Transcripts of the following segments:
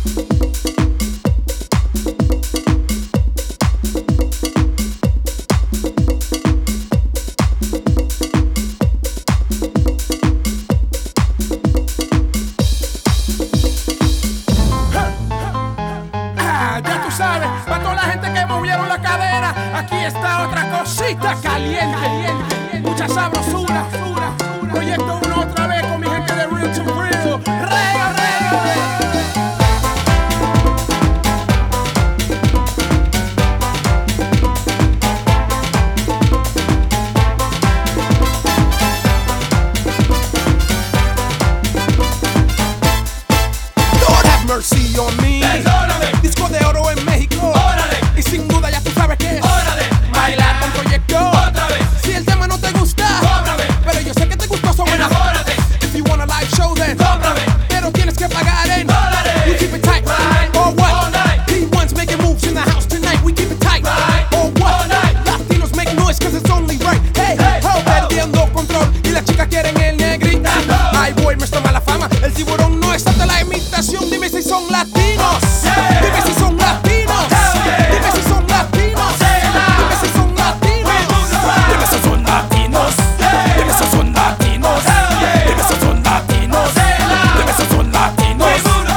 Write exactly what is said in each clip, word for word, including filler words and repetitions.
Aquí está otra cosita caliente, mucha sabrosura. Proyecto uno otra vez con mi gente de Real to Real. Rega, rega, Lord have mercy on me. Perdóname. Disco de oro en México. Órale. Y sin duda ya tú sabes que es bailar con Proyecto otra vez. Si el tema no te gusta, cómprame. Pero yo sé que te gustó, so enamórate. If you want a live show, then cómprame. Pero tienes que pagar en dólares. We keep it tight, right? Or what? All night. P one's making moves in the house tonight. We keep it tight, right? Or what? All night. Latinos make noise cause it's only right. Hey, hey, ho, perdiendo control y las chicas quieren el negrito. Ay, boy, me está mala fama. El tiburón no es hasta la imitación. Dime si son latinos. Hey. Dime si son latinos. Hey. Dime si son latinos. Dime si son latinos. Dime si son latinos. Dime si son latinos. Dime si son latinos. Dime si son latinos.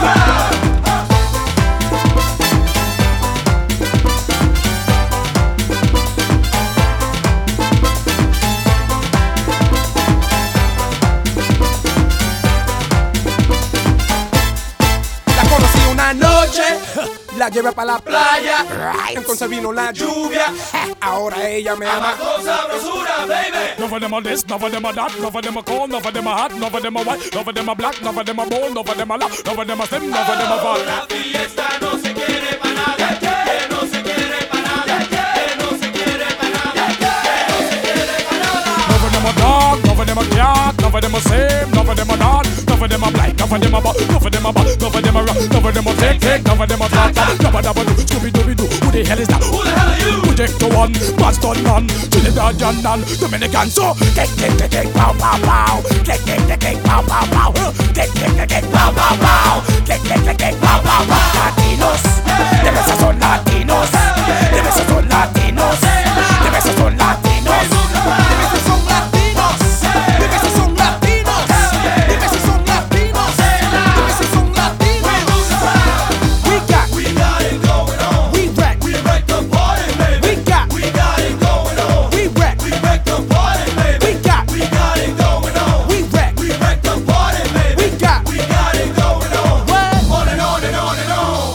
La conocí una noche, la llevé para la playa, entonces vino la lluvia, ahora ella me ama con sabrosura, baby. None of them are this, none of them are that, none of them are cold, none of them are hot, none of them are white, none of them are black, none of them are bold, none of them are loud, none of them are slim, none of them are fat. La fiesta no se quiere para nada, que no se quiere para nada, que no se quiere para nada, que no se quiere para nada. None of them are dark, none of them are cat, none of them are same, none of them are not, none of them are black, none of them are bad, none of them are bad, none of them are rock, none of them are take, take, none of them are flat, none of them are Scooby Dooby Doo. Who the hell is that? Who the hell are you? Project one, Boston man, Trinidad and Dominican. So, kick, kick, kick, kick, pow, pow, pow, kick, kick, kick, kick, pow, pow, pow, kick, kick, kick, kick, pow, pow, pow, kick, kick, kick, kick, pow, pow, pow. Latinos, dime si son latinos, dime si son latinos, dime si son latinos, dime si son latinos, dime si son latinos, dime si son latinos, dime si son latinos. We got, We got it going on. we wreck, We wreck the party, baby. we got, We got it going on. we wreck, We wreck the party, baby. we got, We got it going on. we wreck, We wreck the party, baby. we got. We got it going on. What? On and on and on and on.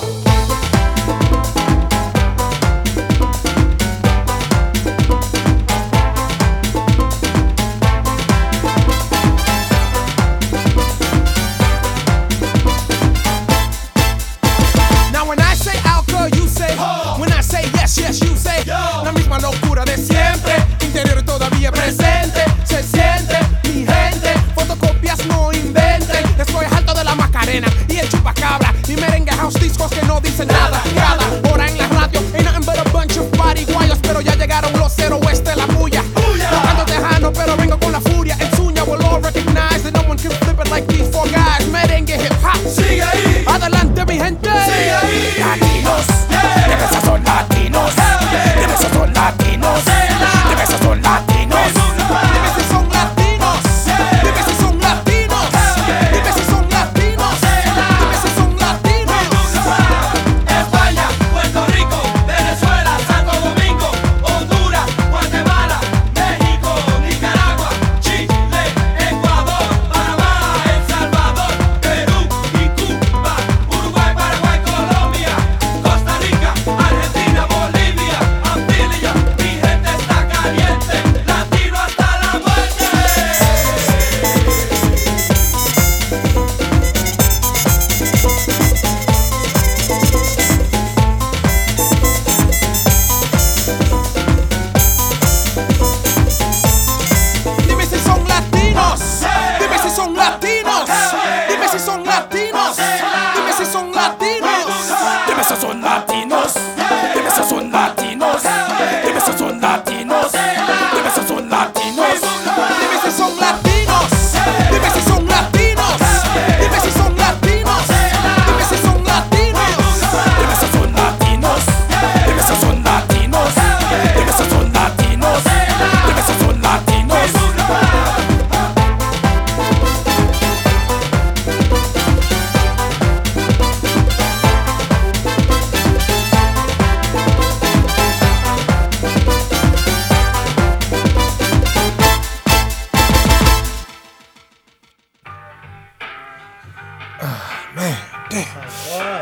Now when I say alcohol, you say ho. When I say yes, yes, you say yo. La misma locura de siempre, interior todavía presente. Se siente, mi gente, fotocopias no inventen. Estoy alto de la Macarena y el chupacabra y merengue house discos que no dicen nada. Cada hora en la radio ain't nothing but a bunch of pariguayos, pero ya llegaron los cero oeste, la bulla. Tocando tejano, pero vengo con la furia. En Suña will all recognize that no one can flip it like these four guys. Merengue hip hop, sigue ahí. Adelante mi gente, sigue ahí. Latinos, dime si son latinos, dime si son latinos, dime si son latinos, dime si son latinos, dime si son latinos, dime si son latinos, dime si son latinos. España,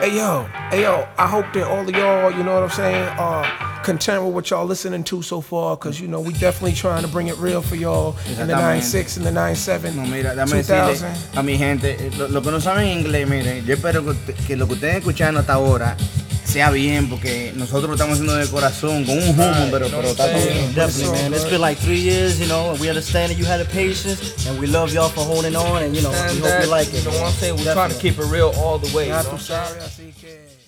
Hey yo, hey yo, I hope that all of y'all, you know what I'm saying, are content with what y'all listening to so far, cause you know we definitely trying to bring it real for y'all in the nine six and the nine seven. No, mira, dame decirle a mi gente, lo, lo que no saben inglés, miren, yo espero que, que lo que ustedes escuchando hasta ahora sea bien, porque nosotros lo estamos haciendo de corazón, con un humo, pero, pero está todo bien. Definitely, man. It's been like three years, you know, and we understand that you had the patience, and we love y'all for holding on, and you know, And we that, hope you like it. You know what I'm saying? We're trying to keep it real all the way. You know? Sorry, I see, kid.